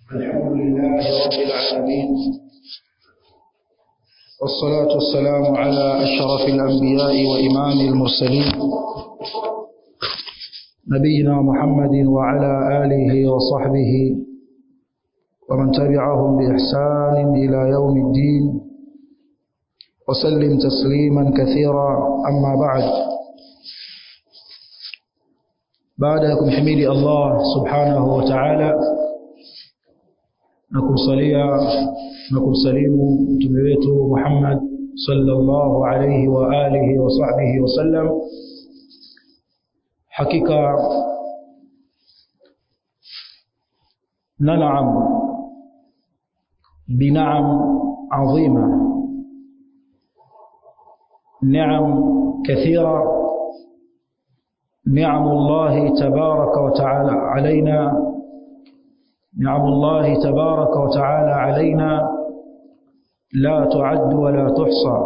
الحمد لله رب العالمين، والصلاة والسلام على أشرف الأنبياء وإمام المرسلين نبينا محمد وعلى آله وصحبه ومن تبعهم بإحسان إلى يوم الدين وسلم تسليما كثيرا. أما بعدكم حميد الله سبحانه وتعالى nakumsalia na kumsalimu mtume wetu Muhammad sallallahu alayhi wa alihi wa sahbihi wasallam. Hakika nan'am bin'am azima, ni'am kathira, ni'am Allah tabaraka wa ta'ala alayna، نعم الله تبارك وتعالى علينا لا تعد ولا تحصى.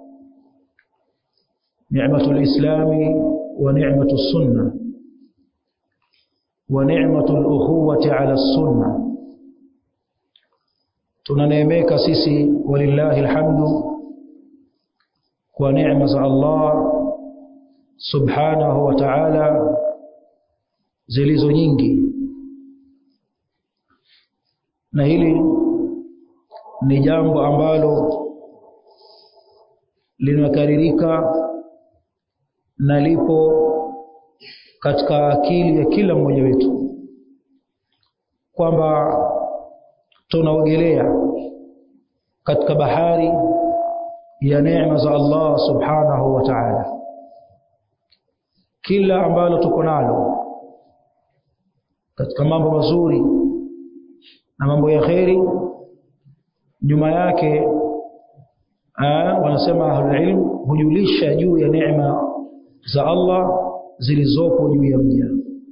نعمة الإسلام ونعمة السنة ونعمة الأخوة على السنة. tunaneemeka sisi walillahi alhamdu kwa neema za Allah subhanahu wa ta'ala zilizo nyingi, na hili ni jambo ambalo linakaririka na lipo katika akili ya kila mmoja wetu kwamba tunaogelea katika bahari ya neema za Allah subhanahu wa ta'ala. Kila ambalo tuko nalo katika mambo mazuri na mambo ya kheri, nyuma yake wanasema ahlul ilm hujulisha juu ya neema za Allah zilizopo juu ya mja.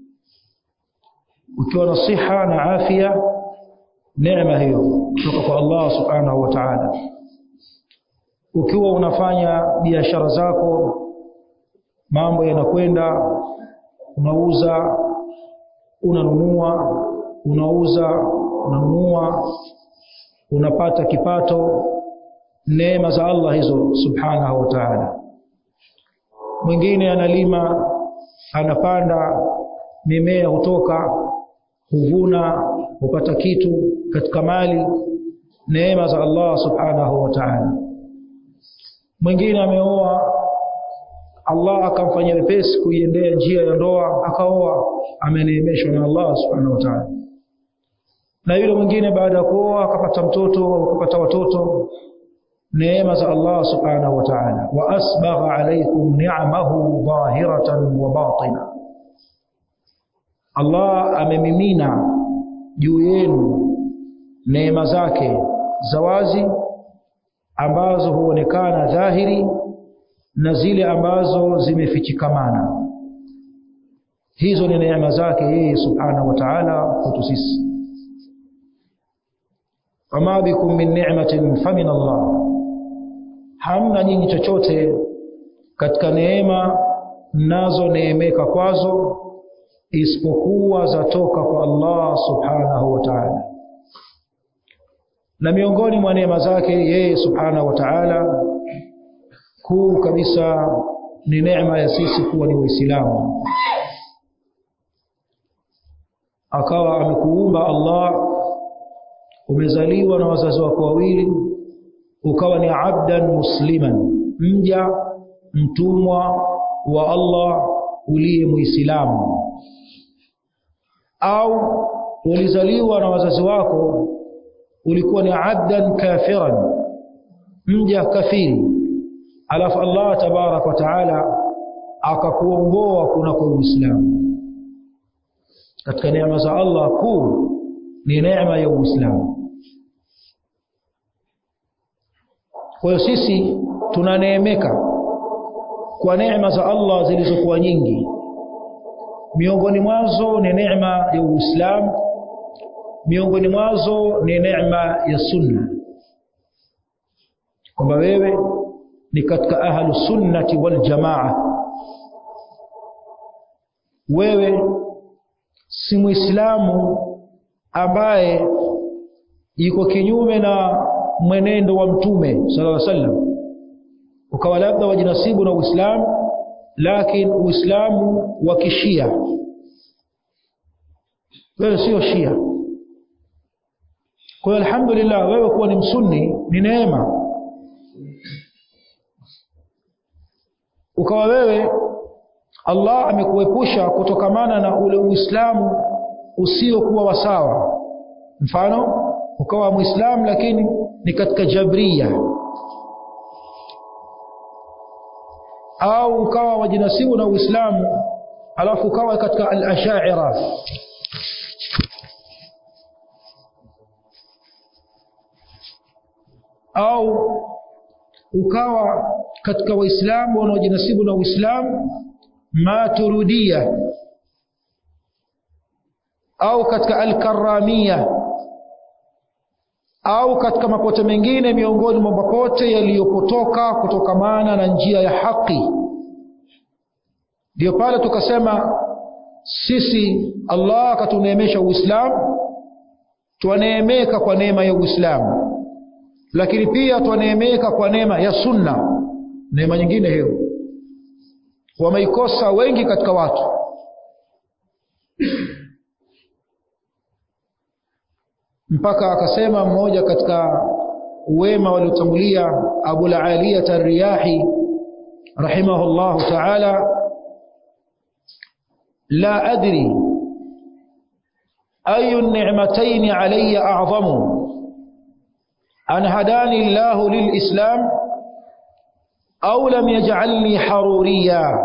Ukiwa na siha na afya, neema hiyo kutoka kwa Allah subhanahu wa ta'ala. Ukiwa unafanya biashara zako, mambo yanakwenda, unauza, unanunua, unauza, unanunua, unapata kipato, neema za Allah hizo subhanahu wa ta'ala. Mwingine analima, anapanda, mimea hutoka, huvuna, hupata kitu katika mali, neema za Allah subhanahu wa ta'ala. Mwingine ameoa, Allah akamfanyia wepesi kuiendea njia ya ndoa, akaoa, ameneemeshwa na Allah subhanahu wa ta'ala. Na yule mwingine baada ya kuoa akapata mtoto au akapata watoto, neema za Allah subhanahu wa ta'ala. Wa asbagha alaykum ni'amahu dhahiratan wa batina, Allah amemimina juu yenu neema zake za wazi ambazo huonekana dhahiri na zile ambazo zimefichikamana. Hizo ni neema zake yeye subhanahu wa ta'ala kwetu sisi. Wama bikum min ni'matin famin Allah, hamna nyinyi chochote katika neema mnazo neemeka kwazo isipokuwa zatoka kwa Allah subhanahu wa ta'ala. Na miongoni mwa neema zake yeye subhanahu wa ta'ala kuu kabisa ni neema ya sisi kuwa ni Waislamu. Akawa amekuumba Allah, umezaliwa na wazazi wako wawili, ukawa ni abdan musliman, mja mtumwa wa Allah uliye Muislamu. Au ulizaliwa na wazazi wako ulikuwa ni abdan kafiran, mja kafiri, alafu Allah tabarak wa taala akakuongoa kunako Uislamu. Katika neema za Allah kuu ni neema ya Uislamu. Kwa hiyo sisi tunaneemeka kwa neema za Allah zilizokuwa nyingi. Miongoni mwazo ni neema ya Uislamu, miongoni mwazo ni neema ya sunna, kwamba wewe ni katika ahlu sunnati wal jamaa. Wewe si Muislamu ambaye iko kinyume na mwenendo wa mtume sallallahu alaihi wasallam, ukawa labda wajinasibu na Uislamu lakini Uislamu wa kishia, wewe sio Shia. Kwa hiyo alhamdulillah, wewe kuwa ni msunni ni neema. Ukawa wewe Allah amekuepusha kutokamana na ule Uislamu usiokuwa wasawa. Mfano, ukawa Muislamu lakini ni katika Jabria, au ukawa wajinasibu na Uislamu alafu ukawa katika al-Ash'ira, au ukawa katika Waislamu wanaojinasibu na Uislamu Maturidiyya, au katika al-Karramiyya, au katika mapote mengine miongoni mwa mapote yaliyopotoka kutokamana na njia ya haki. Ndio pale tukasema sisi Allah akatuneemesha Uislamu, tuaneemeka kwa neema ya Uislamu, lakini pia tuaneemeka kwa neema ya sunna. Neema nyingine hiyo wameikosa wengi katika watu. Mpaka akasema mmoja katika wema waliotangulia, Abu al-Aliyah ar-Riyahi rahimahullahu ta'ala, la adri ayu an-ni'matayn alayya a'zamu an hadani Allah lil-islam au lam yaj'alni haruriya.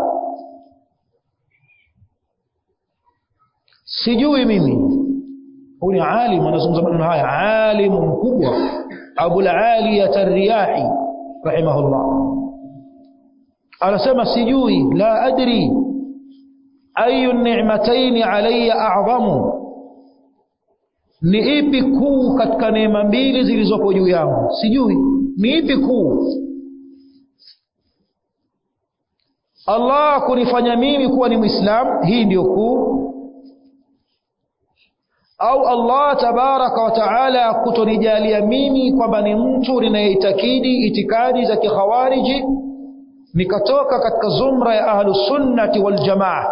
Sijui mimi. Huyu ni alim anazungumza maneno haya, alimu mkubwa Abu al-Aliyah ar-Riyahi rahimahullah, anasema sijui, la adri ayu ni'matayn alayya a'zamu, ni ipi kuu katika neema mbili zilizopo juu yangu, sijui ni ipi kuu. Allah kunifanya mimi kuwa ni Muislamu, hii ndio kuu, au Allah tabaraka wa taala kutonijalia mimi kwamba ni mtu ninayeitakidi itikadi za kikhawariji nikatoka katika zumra ya ahlus sunnati wal jamaa.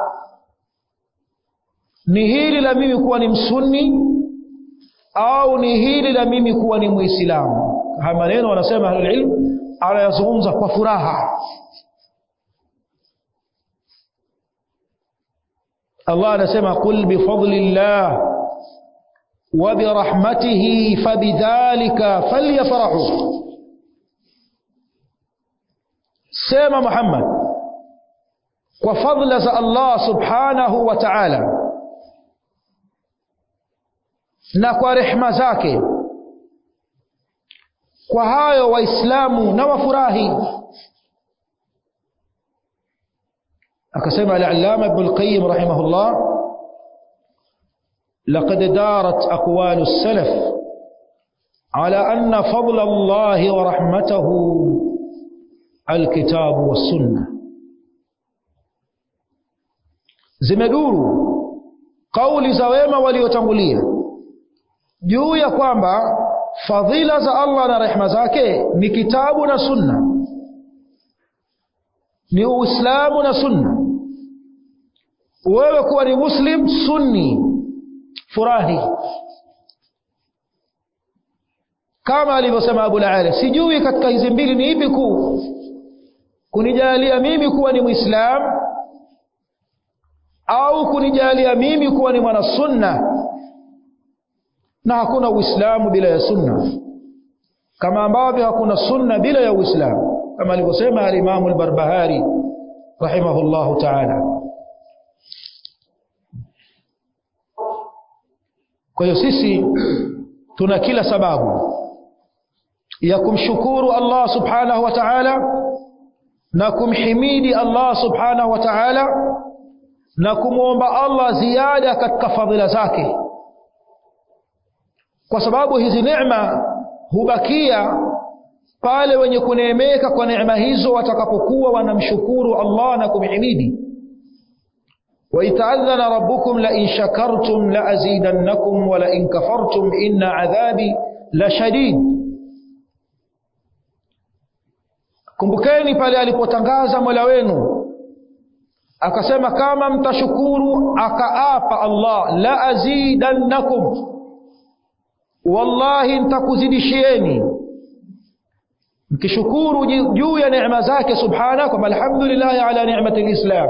Ni hili la mimi kuwa ni msunni au ni hili la mimi kuwa ni Muislamu? Haya maneno wanasema ahlul ilm anayazungumza kwa furaha. Allah anasema qul bi fadlillah wa bi rahmatihi fabidhalika falyafrahu. Sema Muhammad, kwa fadla za Allah subhanahu wa ta'ala na kwa rehema zake, kwa hayo waislamu na wafurahi. Akasema al-Allama Ibn al-Qayyim rahimahullah, laqad darat aqwalu as-salaf ala anna fadla Allah wa rahmatahu al-kitab was-sunnah. Zimeduru kauli za wema waliotangulia juu ya kwamba fadhila za Allah na rehema zake ni kitabu na sunna, ni Uislamu na sunna. Wewe kuwa ni muslim sunni, furahi. Kama alivyosema Abu al-Aliyah, sijui katika hizi mbili ni ipi kuu, kunijalia mimi kuwa ni Muislamu au kunijalia mimi kuwa ni mwana sunna. Na hakuna Uislamu bila ya sunna, kama ambavyo hakuna sunna bila ya Uislamu, kama alivyosema al-Imam al-Barbahari rahimahullahu ta'ala. Kwa hiyo sisi tuna kila sababu ya kumshukuru Allah subhanahu wa ta'ala na kumhimidi Allah subhanahu wa ta'ala na kumuomba Allah ziada katika fadhila zake, kwa sababu hizi neema hubakia pale wenye kuneemeka kwa neema hizo watakapokuwa wanamshukuru Allah na kumhimidi. wa ita'adhana rabbukum la in shakartum la azidannakum wa la in kafartum inna adhabi la shadid. Kumbukeni pale alipotangaza Mola wenu akasema kama mtashukuru, akaapa Allah la azidannakum, wallahi nitakuzidishieni. Mkishukuru juu ya neema zake subhanahu, kwa alhamdulillah ala ni'mati alislam,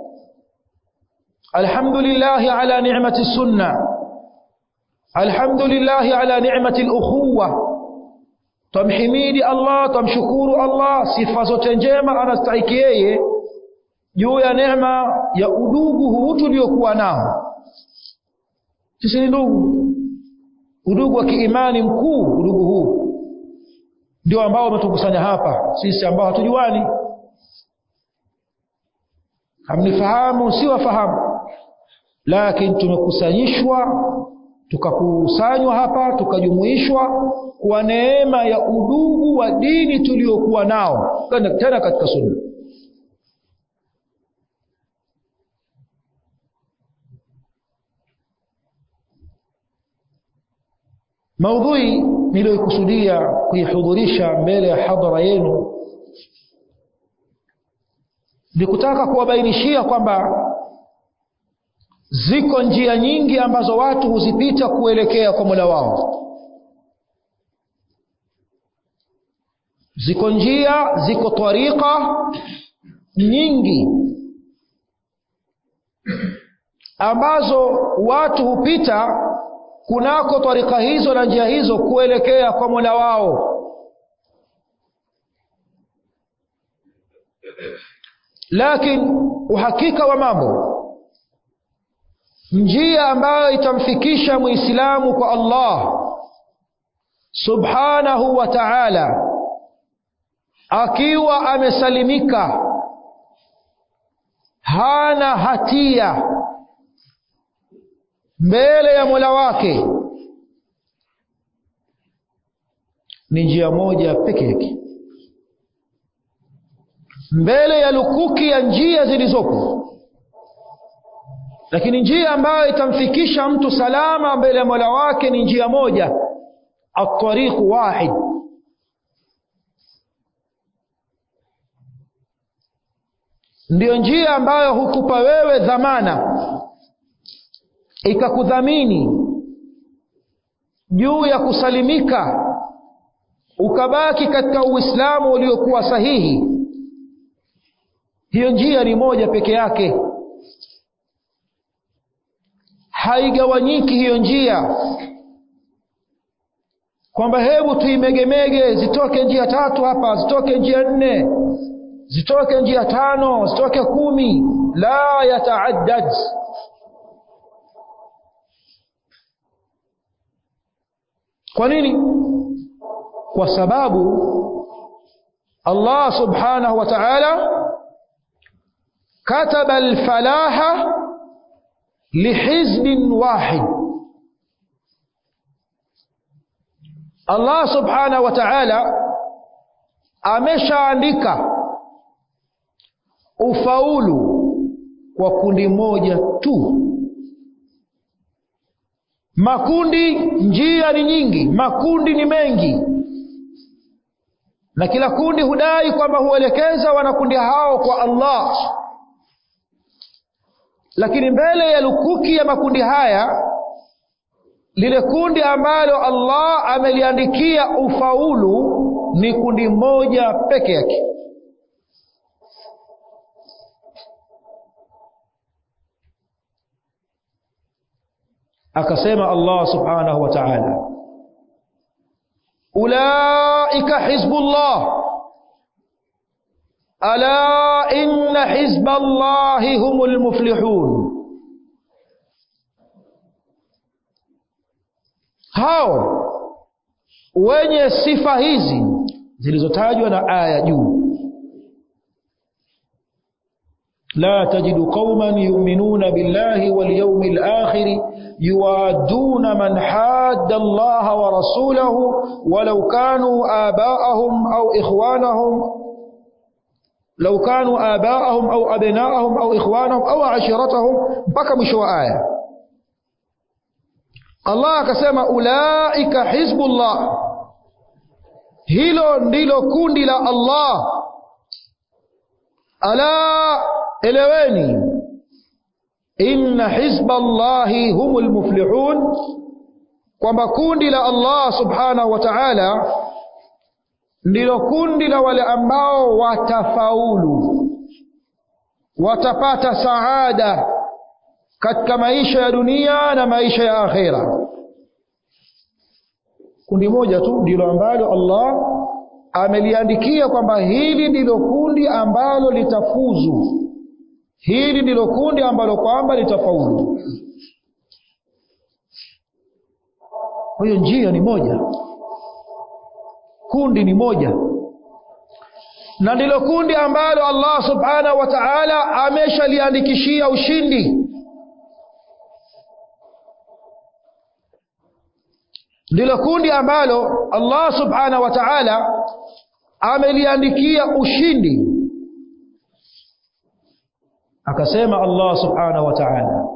alhamdulillah ala ni'mati sunnah, alhamdulillah ala ni'mati alukhuwa. Tumhimidi Allah, tumshukuru Allah, sifa zote njema anastahili yeye juu ya neema ya udugu huu tuliokuwa nao. Sisi ni ndugu, udugu wa kiimani mkuu. Udugu huu ndio ambao umetukusanya hapa sisi ambao hatujuani, hamnifahamu, si wafahamu, lakini tumekusanyishwa, tukakusanywa hapa, tukajumuishwa kwa neema ya udugu wa dini tuliokuwa nao tena katika sunna. Maudhui niliyokusudia kuihudhurisha mbele ya hadhara yenu ni kutaka kuwabainishia kwamba ziko njia nyingi ambazo watu huzipita kuelekea kwa Mola wao. Ziko njia, ziko tariqa nyingi ambazo watu hupita kunako tariqa hizo na njia hizo kuelekea kwa Mola wao. Lakini uhakika wa mambo, njia ambayo itamfikisha muislamu kwa Allah subhanahu wa ta'ala akiwa amesalimika, hana hatia mbele ya Mola wake, ni njia moja pekee yake mbele ya lukuki ya njia zilizopo. Lakini njia ambayo itamfikisha mtu salama mbele ya Mola wake ni njia moja, at-tariq wahid. Ndiyo njia ambayo hukupa wewe dhamana, ikakudhamini juu ya kusalimika, ukabaki katika Uislamu uliokuwa sahihi. Hiyo njia ni moja peke yake, haigawanyiki hiyo njia kwamba hebu tuimegemege, zitoke njia tatu hapa, zitoke njia 4, zitoke njia 5, zitoke 10. La yataaddad. Kwa nini? Kwa sababu Allah subhanahu wa ta'ala kataba al-falaha lihizbin wahid. Allah subhanahu wa ta'ala ameshaandika ufaulu kwa kundi moja tu. Makundi, njia ni nyingi, makundi ni mengi, na kila kundi hudai kwamba huelekeza wanakundi hao kwa Allah. Lakini mbele ya lukuki ya makundi haya, lile kundi ambalo Allah ameliandikia ufaulu ni kundi moja peke yake. Akasema Allah subhanahu wa ta'ala, ulaika hizbullah ala inna hizballahi humul muflihun. Hao wenye sifa hizi zilizotajwa na aya juu, la tajidu qauman yu'minuna billahi wal yawmil akhir yuwaduna man hadda Allah wa rasulahu walau kanu aba'ahum au ikhwanahum law kanu aba'ahum au abna'ahum au ikhwanahum au ashiratahum, mpaka mwisho wa aya. Allah akasema ulaika hizbullah, hilo ndilo kundi la Allah. Ala, eleweni, inna hizballahi humul muflihun, kwamba kundi la Allah subhanahu wa ta'ala ndilo kundi la wale ambao watafaulu, watapata saada katika maisha ya dunia na maisha ya akhera. Kundi moja tu ndilo ambalo Allah ameliandikia kwamba hili ndilo kundi ambalo litafuzu, hili ndilo kundi ambalo kwamba litafaulu. Kwa hiyo njia ni moja, kundi ni moja, na ndilo kundi ambalo Allah subhanahu wa ta'ala ameshaliandikishia ushindi. Ndilo kundi ambalo Allah subhanahu wa ta'ala ameliandikia ushindi. Akasema Allah subhanahu wa ta'ala,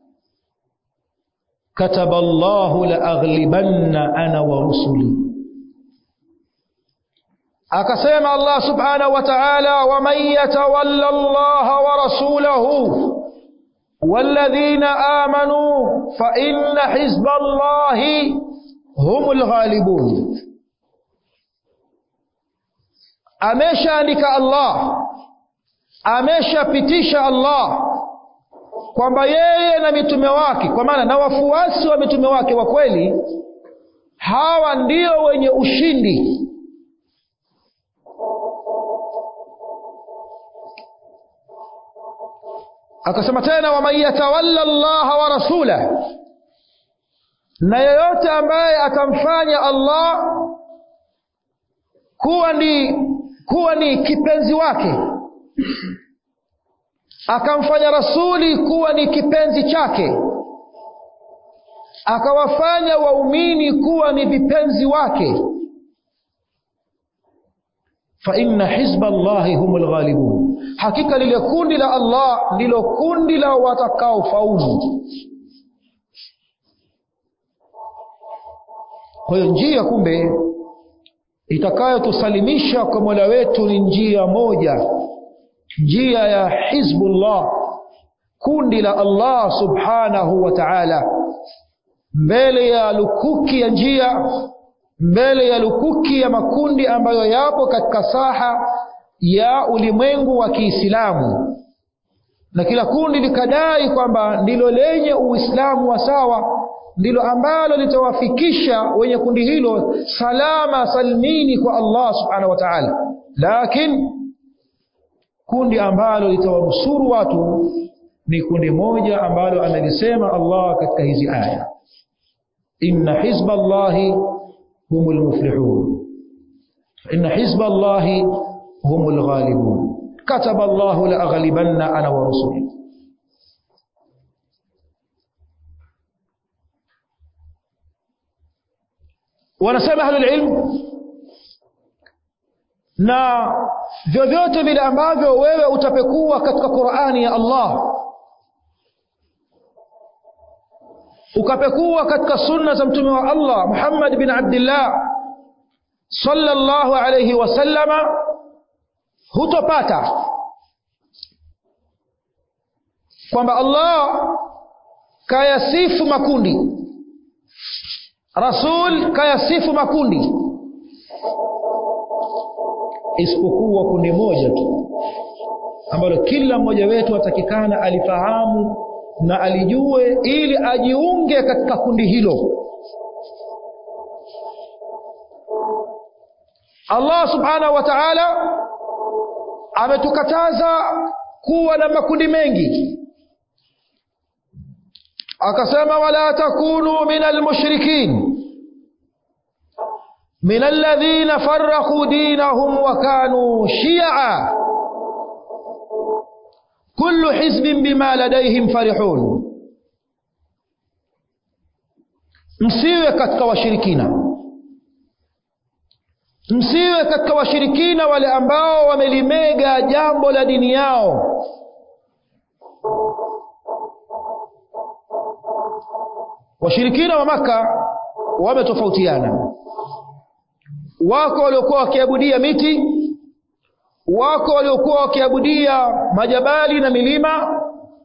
kataba Allahu la aghlibanna ana wa rusuli. Akasema Allah subhanahu wa ta'ala, wa man yatawalla Allah wa rasulahu walladhina amanu fa inna hizballahi humul ghalibun. Ameshaandika Allah, ameshapitisha Allah kwamba yeye na mitume wake, kwa maana na wafuasi wa mitume wake wa kweli, hawa ndio wenye ushindi. Akasema tena, wa man yatawalla Allah wa rasulahu, na yeyote ambaye atamfanya Allah kuwa ni kipenzi wake, akamfanya rasuli kuwa ni kipenzi chake, akawafanya waumini kuwa ni vipenzi wake, fa inna hizballahi humul ghalibun, hakika lile kundi la Allah ndilo kundi la watakao faulu. Kwa hiyo njia kumbe itakayotusalimisha kwa Mola wetu ni njia moja, njia ya hizbullah, kundi la Allah subhanahu wa ta'ala. Mbele ya lukuki ya njia, mbele ya lukuki ya makundi ambayo yapo katika saha ya ulimwengu wa Kiislamu, na kila kundi likadai kwamba ndilo lenye Uislamu wa sawa, ndilo ambalo litawafikisha wenye kundi hilo salama salmini kwa Allah subhanahu wa ta'ala. Lakini kundi ambalo litawanusuru watu ni kundi moja ambalo amelisema Allah katika hizi aya, inna hizballahi humul muflihun, inna hizballahi humul ghalibun, kataba Allahu la aghlibanna ana wa rusuli. Wanasema ahlul ilm, na vyovyote vile ambavyo wewe utapekua katika Qur'ani ya Allah, ukapekua katika sunna za mtume wa Allah Muhammad bin Abdullah sallallahu alayhi wasallama, hutopata kwamba Allah kayasifu makundi, Rasul kayasifu makundi, isipokuwa kundi moja tu ambalo kila mmoja wetu atakikana alifahamu na alijue ili ajiunge katika kundi hilo. Allah subhanahu wa ta'ala ametukataza kuwa na makundi mengi, akasema wala takunu minal mushrikin min alladhina farraqu dinahum wa kanu shi'a kullu hizbin bima ladayhim farihun. Msiwe katika washirikina, msiwe katika washirikina wale ambao wamelimega jambo la dini yao, washirikina wa Maka wametofautiana. Wako waliokuwa wakiabudia miti, wako waliokuwa wakiabudia majabali na milima,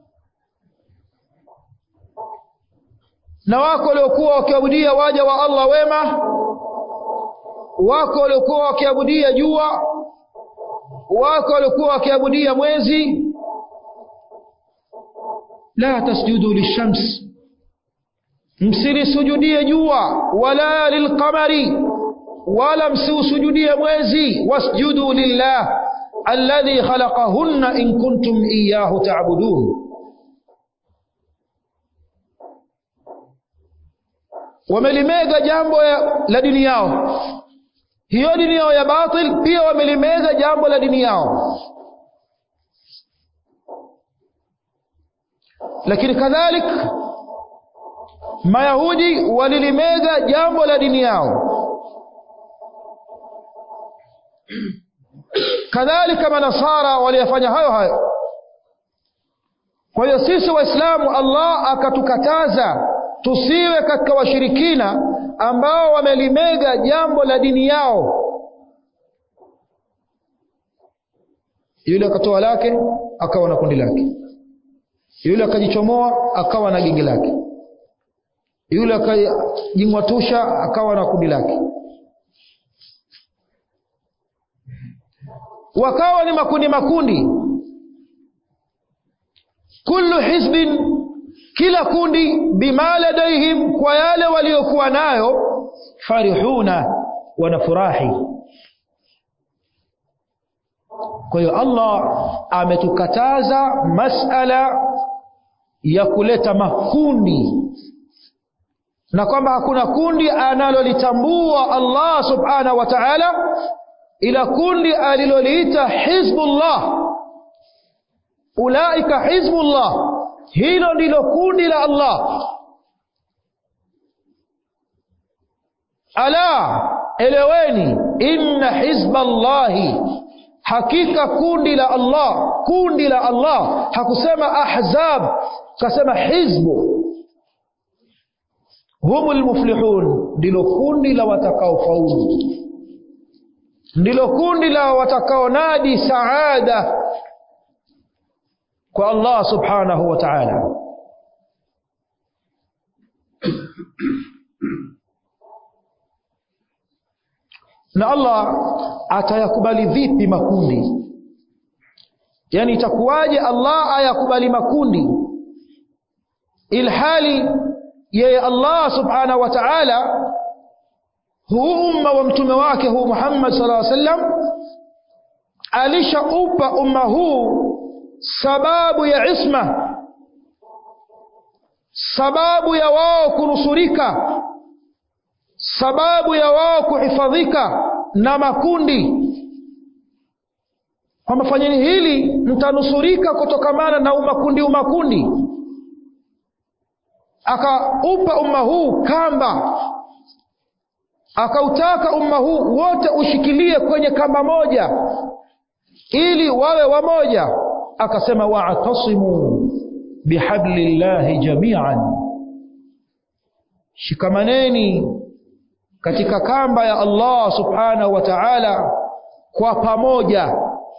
na wako waliokuwa wakiabudia waja wa Allah wema, wako waliokuwa wakiabudia jua, wako waliokuwa wakiabudia mwezi. La tasjudu lishams, msilisujudie jua, wala lilqamari, wala msiusujudie mwezi. Wasjudu lillah alladhi khalaqahunna in kuntum iyyahu ta'budun. Wamelimega jambo la dini yao, hiyo dini yao ya batil, pia wamelimega jambo la dini yao. Lakini kadhalik Mayahudi walilimega jambo la dini yao, kadhalika Manasara waliyafanya hayo hayo. Kwa hiyo sisi Waislamu, Allah akatukataza tusiwe katika washirikina ambao wamelimega jambo la dini yao. Yule akatoa lake akawa na kundi lake, yule akajichomoa akawa na genge lake, yule akajingwatusha akawa na kundi lake. Wakawa ni makundi makundi. Kullu hizbin, kila kundi, bima ladaihim, kwa yale waliokuwa nayo, farihuna, wanafurahi. Kwa hiyo Allah ametukataza masala ya kuleta makundi, na kwamba hakuna kundi analolitambua Allah subhanahu wa ta'ala ila kundi aliloliita Hizbullah. Ulaika Hizbullah, hilo ndilo kundi la Allah. Ala, eleweni, inna hizballahi, hakika kundi la Allah. Kundi la Allah, hakusema ahzab, kasema hizbu. Humul muflihun, ndilo kundi la watakaofaulu, ndilo kundi la watakaonadi saada kwa Allah subhanahu wa ta'ala. Na Allah atayakubali vipi makundi? Yani itakuwaje Allah ayakubali makundi ilhali yeye Allah subhanahu wa ta'ala huu umma wa mtume wake huu Muhammad sallallahu alaihi wasallam alishaupa umma huu sababu ya isma, sababu ya wao kunusurika, sababu ya wao kuhifadhika na makundi, kwamba fanyeni hili mtanusurika kutokamana na umakundi. Akaupa umma huu kamba, akautaka umma huu wote ushikilie kwenye kamba moja ili wawe wamoja. Akasema wa'tasimu bihablillahi jami'an, shikamaneni katika kamba ya Allah subhanahu wa ta'ala kwa pamoja.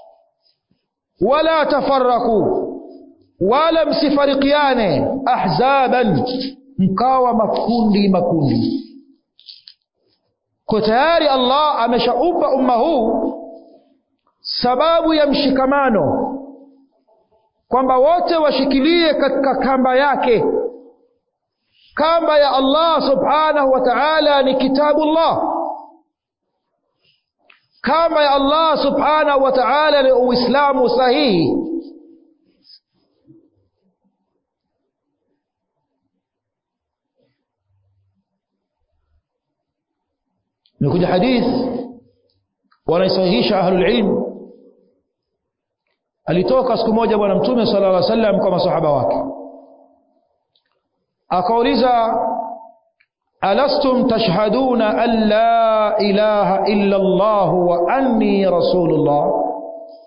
Wala tafarraku, wala msifarikiane, ahzaban, mkawa makundi. Kwa tayari Allah ameshaupa umma huu sababu ya mshikamano, kwamba wote washikilie katika kamba yake. Kamba ya Allah subhanahu wa ta'ala ni kitabullah. Kamba ya Allah subhanahu wa ta'ala ni Uislamu sahihi. Nikuja hadith wanaisahihisha ahlul ilm. Alitoka siku moja bwana mtume sallallahu alaihi wasallam kwa masahaba wake, akauliza, alastum tashhaduna an la ilaha illa Allah wa anni rasulullah?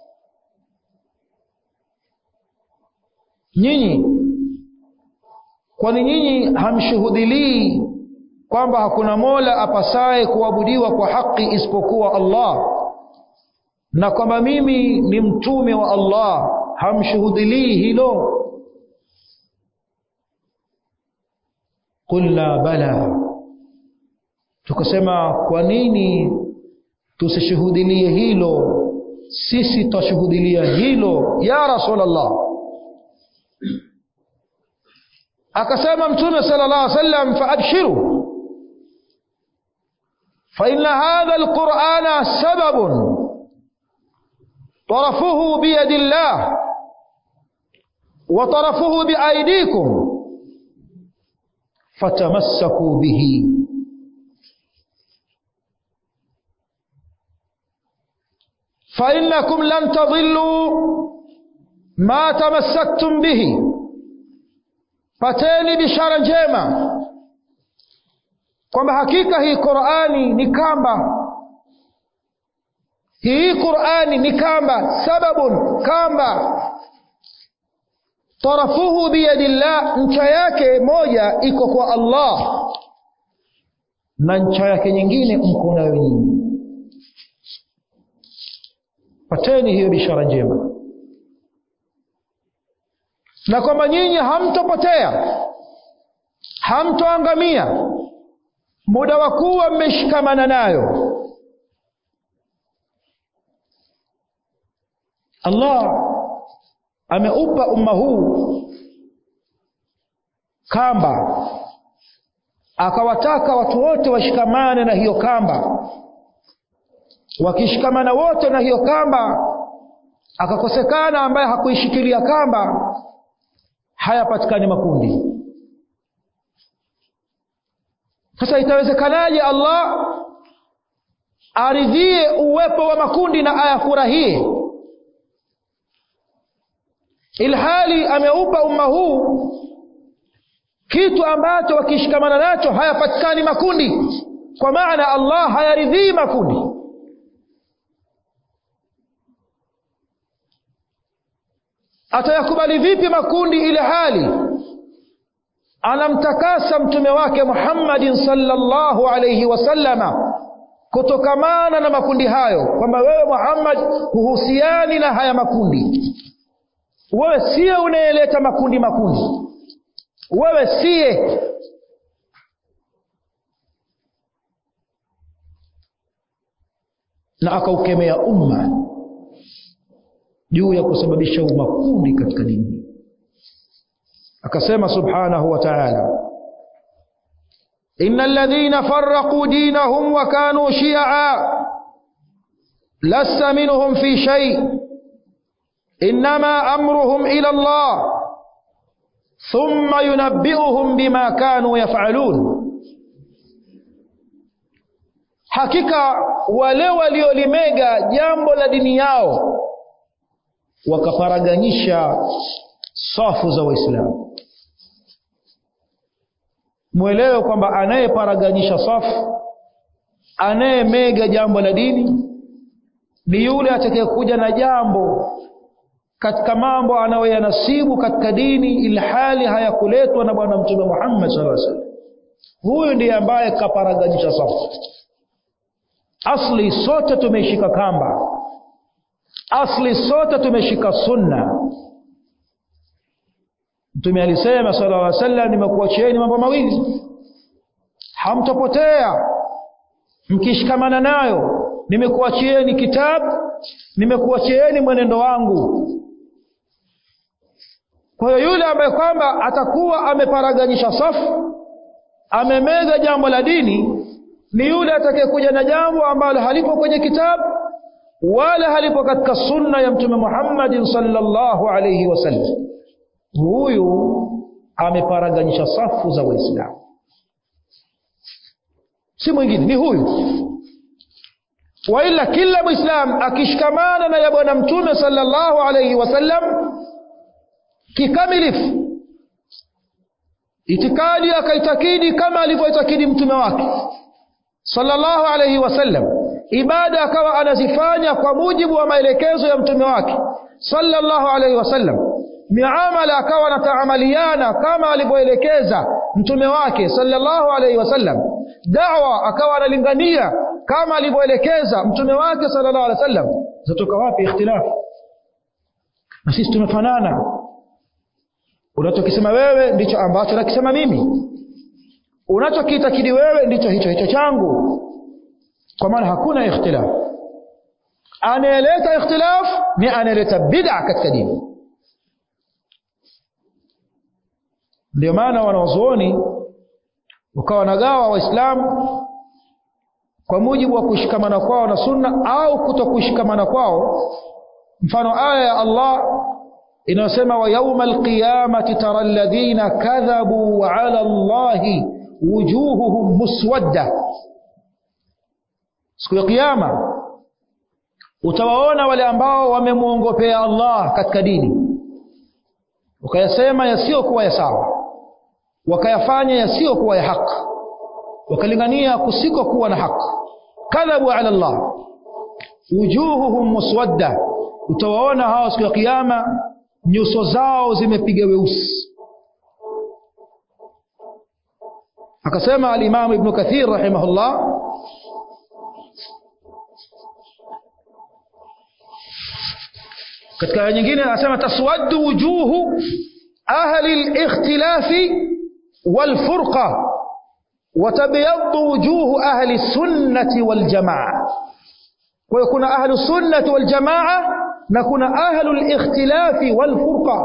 Nyinyi kwani nyinyi hamshuhudilii kwamba hakuna mola apasaye kuabudiwa kwa haki isipokuwa Allah, na kwamba mimi ni mtume wa Allah? Hamshuhudilii hilo? Qulna bala, tukasema kwa nini tusishuhudilie hilo? Sisi tutashuhudilia hilo ya Rasulullah. Akasema mtume sallallahu alaihi wasallam, faabshiru fa inna hadha alqur'ana sababun طرفه بيد الله وطرفه بأيديكم فتمسكوا به فإنكم لن تضلوا ما تمسكتم به. pateni bishara njema kwamba hakika hii Qur'ani ni kamba. Hii Qur'ani ni kamba, sababun, kamba. Tarafuhu biyadillah, ncha yake moja iko kwa Allah na ncha yake nyingine mko nayo nyinyi. Pateni hiyo bishara njema, na kwamba nyinyi hamtopotea, hamtoangamia muda wa kuwa mmeshikamana nayo. Allah ameupa umma huu kamba, akawataka watu wote washikamane na hiyo kamba. Wakishikamana wote na hiyo kamba, akakosekana ambaye hakuishikilia kamba, hayapatikani makundi. Sasa itawezekanaje Allah aridhie uwepo wa makundi na ayafurahie, ilhali ameupa umma huu kitu ambacho wakishikamana nacho hayapatikani makundi? Kwa maana Allah hayaridhii makundi. Atayakubali vipi makundi ilhali anamtakasa mtume wake Muhammadin sallallahu alayhi wasallama kutokamana na makundi hayo, kwamba wewe Muhammad huhusiani na haya makundi, wewe siye unayeleta makundi, wewe siye. Na akaukemea umma juu ya kusababisha makundi katika dini. Akasema subhanahu wa ta'ala, innal ladhina farraqu dinahum wa kanu shi'a lasta minhum fi shay' innama amruhum ila Allah thumma yunabbi'uhum bima kanu yaf'alun. Hakika wale waliolimega jambo la dini yao wakaparaganyisha safu za Waislamu. Muelewe kwamba anayeparaganyisha safu, anayemega jambo la dini, ni yule atakayekuja na jambo katika mambo anayoyanasibu katika dini ilhali hayakuletwa na bwana mtume Muhammad sallallahu alaihi wasallam. Huyu ndiye ambaye kaparaganyisha safu. Asli sote tumeshika kamba, asli sote tumeshika sunna. Mtume alisema sallallahu alaihi wasallam, nimekuachieni mambo mawili hamtopotea mkishikamana nayo. Nimekuachieni kitabu, nimekuachieni mwenendo wangu. Kwa hiyo yule ambaye kwamba atakuwa ameparaganyisha safu, amemega jambo la dini, ni yule atakayekuja na jambo ambalo halipo kwenye kitabu wala halipo katika sunna ya mtume Muhammad sallallahu alayhi wasallam. Huyu ameparaganyisha safu za Waislamu, si mwingine, ni huyu. Wa ila kila Muislam akishikamana na ya bwana mtume sallallahu alayhi wasallam kikamilifu, itikadi akaitakidi kama alivyoitakidi mtume wake sallallahu alayhi wasallam, ibada akawa anazifanya kwa mujibu wa maelekezo ya mtume wake sallallahu alayhi wasallam, miamala akawa anataamaliana kama alivyoelekeza mtume wake sallallahu alaihi wasallam, da'wa akawa analingania kama alivyoelekeza mtume wake sallallahu alaihi wasallam, zatoka wapi ikhtilafu? Na sisi tumefanana. Unachokisema wewe ndicho ambacho nakisema mimi, unachokiitakidi wewe ndicho hicho changu, kwa maana hakuna ikhtilaf. Anayeleta ikhtilaf ni anayeleta bid'a katika dini. Ndio maana wanawazuoni wakawa wanagawa waislamu kwa mujibu wa kushikamana kwao na sunna au kutokushikamana kwao. Mfano aya ya Allah inasema wa yawmal qiyamati tara alladhina kadhabu ala Allahi wujuhuhum muswadda, siku ya kiyama utawaona wale ambao wamemuongopea Allah katika dini, wakayasema yasiyokuwa ya sawa, wakayafanya yasiyokuwa ya haki, wakalingania kusikokuwa na haki. Kadhabu ala Allah wujuhuhum muswadda, utawaona hao siku ya kiyama nyuso zao zimepiga weusi. Akasema al-Imam Ibn Kathir rahimahullah, katika aya nyingine anasema taswaddu wujuhu ahli al-ikhtilafi wal-furqa wa tabyaddu wujuhu ahli sunnati wal-jamaa. Kwa hiyo kuna ahli sunnati wal-jamaa na kuna ahli al-ikhtilafi wal-furqa.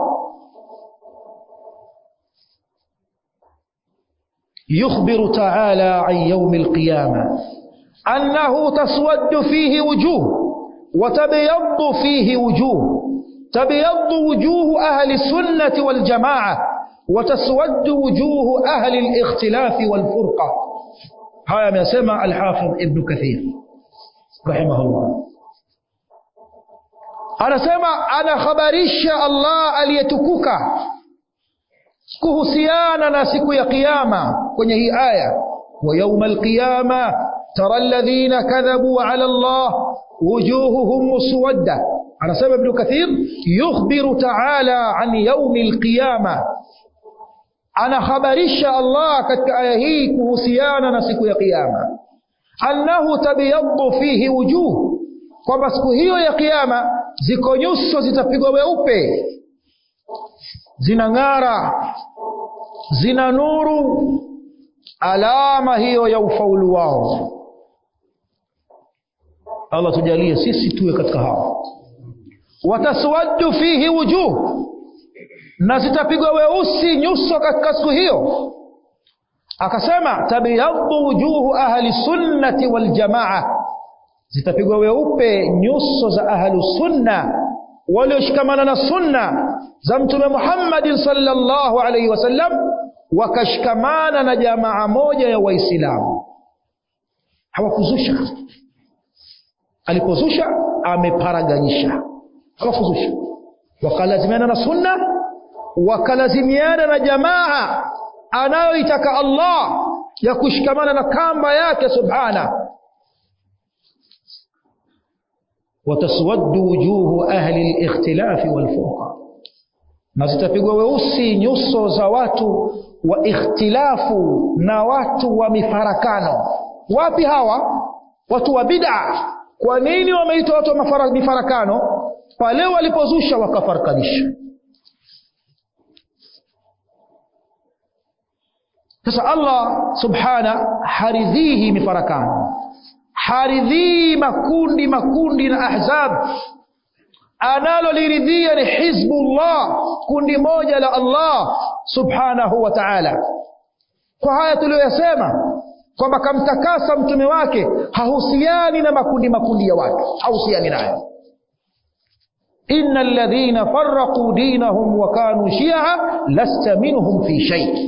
يخبر تعالى عن يوم القيامة أنه تسود فيه وجوه وتبيض فيه وجوه، تبيض وجوه أهل السنة والجماعة وتسود وجوه أهل الاختلاف والفرقة. هذا ما سمع الحافظ ابن كثير رحمه الله. أنا سمع أنا خبرش الله aliyetukuka kuhusiana na siku ya kiyama kwenye hii aya, wa yawmal qiyama tara alladhina kadhabu ala Allah wujuhuhum muswadda. Anasema Ibn Kathir yukhbiru ta'ala an yawmil qiyama, anakhabarisha Allah katika aya hii kuhusiana na siku ya kiyama, annahu tabyaddu fihi wujuh, kwamba siku hiyo ya kiyama ziko nyuso zitapigwa weupe, zinang'ara, zina nuru, alama hiyo ya ufaulu wao. Allah tujalie sisi tuwe katika hao. Wataswaddu fihi wujuh, na zitapigwa weusi nyuso katika siku hiyo. Akasema tabyaddu wujuhu ahli sunnati wal jamaa, zitapigwa weupe nyuso za ahli sunna walioshikamana na sunna za Mtume Muhammad sallallahu alaihi wasallam, wakashikamana na jamaa moja ya Waislamu. Hawakuzusha, alipozusha ameparaganyisha. Hawakuzusha, wakalazimiana na sunna, wakalazimiana na jamaa anayoitaka Allah ya kushikamana na kamba yake subhana. wataswaddu wujuhu ahli al-ikhtilafi wal-furqa, na zitapigwa weusi nyuso za watu wa ikhtilafu na watu wa mifarakano. Wapi hawa? Watu wa bid'a. Kwa nini wameitwa watu wa mifarakano? Pale walipozusha wakafarakanisha. Sasa Allah subhana haridhihi mifarakano, haridhi makundi na ahzab. Analo liridhia ni hizbullah, kundi moja la Allah subhanahu wa ta'ala. Kwa haya tuliyosema kwamba kamtakasa mtume wake, hahusiani na makundi ya watu, hahusiani nayo. innal ladhina farraqu dinahum wa kanu shi'a lasta minhum fi shay,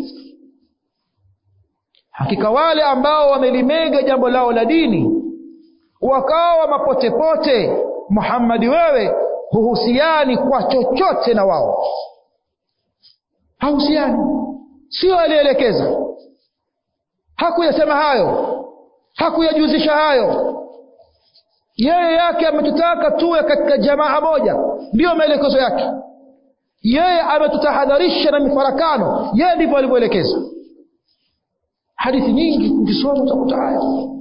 hakika wale ambao wamelimega jambo lao la dini wakawa mapotepote, Muhammadi wewe huhusiani kwa chochote na wao. Hahusiani, sio alielekeza, hakuyasema hayo, hakuyajuzisha hayo. Yeye yake ametutaka tuwe katika jamaa moja, ndio maelekezo yake. yeye ametutahadharisha na mifarakano, yeye ndivyo alivyoelekeza. Hadithi nyingi ukisoma utakuta haya.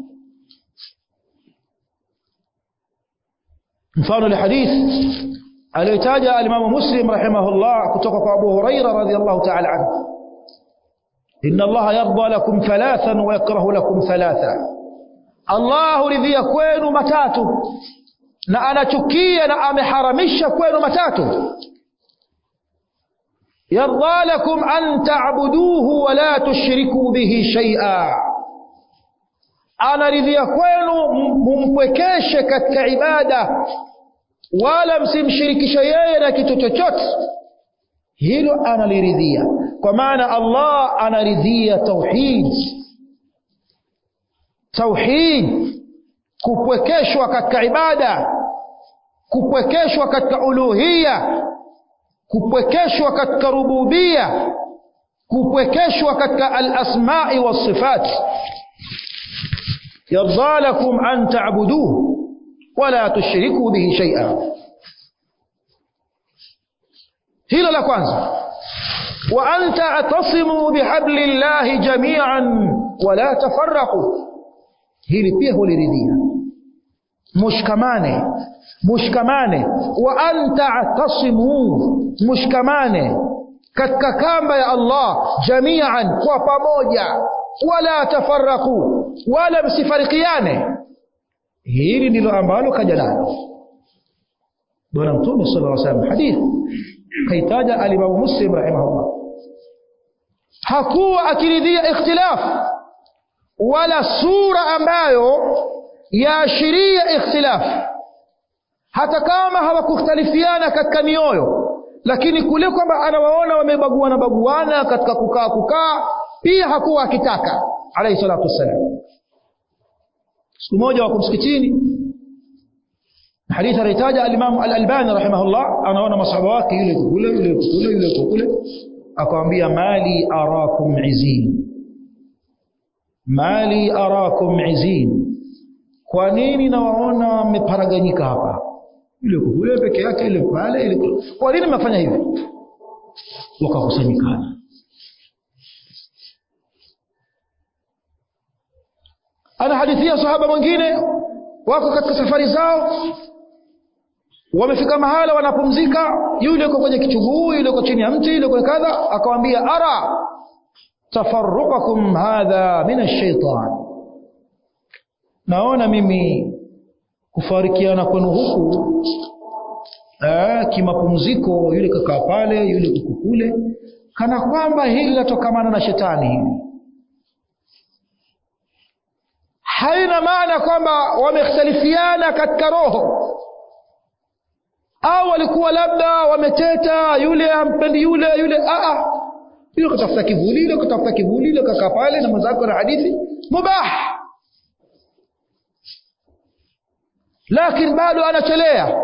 mfano la hadith aliyotaja al-Imam Muslim rahimahullah kutoka kwa Abu Huraira radhiyallahu ta'ala anhu, inna Allah yarda lakum thalathan wa yakrahu lakum thalatha, Allah huridhia kwenu matatu na anachukia na ameharamisha kwenu matatu. yarda lakum an ta'buduhu wa la tushriku bihi shay'a, anaridhia kwenu mumpwekeshe katika ibada wala msimshirikishe yeye na kitu chochote. Hilo analiridhia, kwa maana Allah anaridhia tauhid. Tauhid, kupwekeshwa katika ibada, kupwekeshwa katika uluhiyya, kupwekeshwa katika rububiyya, kupwekeshwa katika al-asma'i was-sifat. yarda lakum an ta'buduhu wa la tushriku bihi shay'a. hilo la kwanza. wa anta atasimu bihablillahi jami'an wa la tafarraqu, hili pia huliridhia. mushkamane wa anta atasimu, mushkamane katika kamba ya Allah jami'an, kwa pamoja, wala tafarraqu, wala msifarikiane. hili ndilo ambalo kaja nalo bwana Mtume sallallahu alaihi wasallam. hadith kaitaja al-Imam Muslim rahimahullah, hakuwa akiridhia ikhtilaf wala sura ambayo yaashiria ikhtilaf, hata kama hawakukhtalifiana katika mioyo, lakini kule kwamba anawaona wamebaguana katika kukaa pia hakuwa akitaka alayhi salatu wassalam. siku moja wako msikitini, hadithi alitaja al-Imam al-Albani rahimahullah, anaona masahaba wake yule kule, akamwambia mali arakum izin, kwa nini nawaona mmeparaganyika hapa? Yule kule peke yake, ile pale, ile, kwa nini mnafanya hivi? Wakakusanyikana. ana hadithia sahaba mwingine wako katika safari zao, wamefika mahala wanapumzika, yule yuko kwenye kichuguu, yule yuko chini ya mti, yule yuko kadha, akamwambia ara tafarruqakum hadha min ash-shaytan, naona mimi kufarikiana kwenu huku kimapumziko, yule kakaa pale, yule kuko kule, kana kwamba hili latokamana na shetani. Hili haina maana kwamba wamekhtalifiana katika roho, au walikuwa labda wameteta, yule hampendi yule yule kutafuta kivuli, yule kakaa pale na mazako na hadithi mubah, lakini bado anachelea,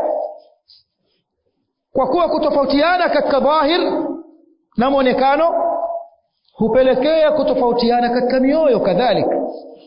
kwa kuwa kutofautiana katika dhahir na muonekano hupelekea kutofautiana katika mioyo kadhalika.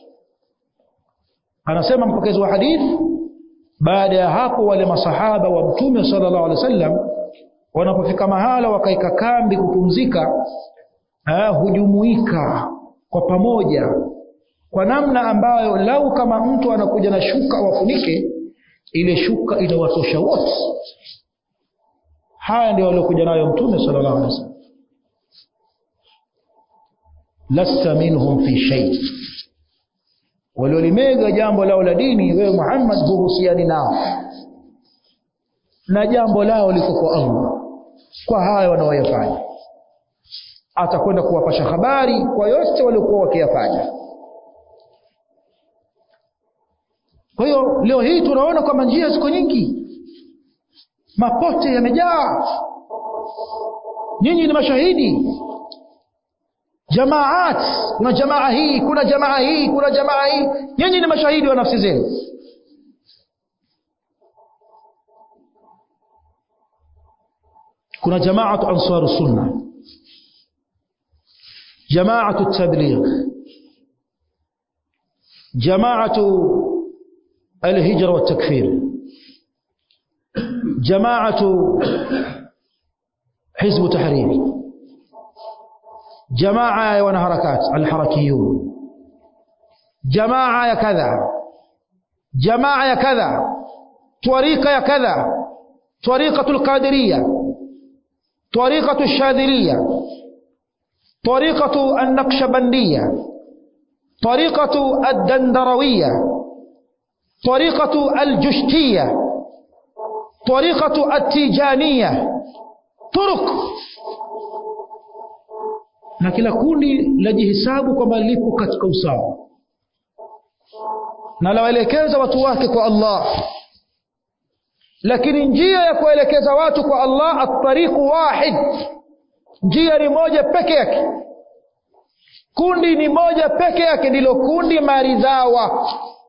Anasema mpokezi wa hadithi, baada ya hapo wale masahaba wa Mtume sallallahu alaihi wasallam wanapofika mahala wakaika kambi kupumzika, hujumuika kwa pamoja, kwa namna ambayo lau kama mtu anakuja na shuka wafunike, ile shuka inawatosha wote. haya ndio waliokuja nayo Mtume sallallahu alaihi wasallam. lasta minhum fi shay, waliolimega jambo lao la dini, wewe Muhammad huhusiani nao, na jambo lao liko kwa Allah, kwa haya wanaoyafanya. Atakwenda kuwapasha habari kwa yote waliokuwa wakiyafanya. Kwa hiyo leo hii tunaona kwamba njia ziko nyingi, mapote yamejaa. Nyinyi ni mashahidi. Jamaat, kuna jamaa hii, kuna jamaa hii, kuna jamaa hii. Nyinyi ni mashahidi wa nafsi zenu. Kuna jamaatu ansaru sunna, jamaatu tabligh, jamaatu الهجرة والتكفير، جماعة Hizb Tahrir, jamaa ya wanaharakati alharakiyun, jamaa ya kadha, jamaa ya kadha, tariqa ya kadha, tariqatul qadiriyya, tariqatul shadhiliyya, tariqatu an-naqshbandiyya, tariqatu ad-dandarawiyya, tariqatu al-jushtiyya, tariqatu at-tijaniyya, turuq. Na kila kundi lajihesabu kwamba lipo katika usawa na lawaelekeza watu wake kwa Allah. Lakini njia ya kuelekeza watu kwa Allah, at-tariqu wahid, njia ni moja peke yake, kundi ni moja peke yake, ndilo kundi maridhawa.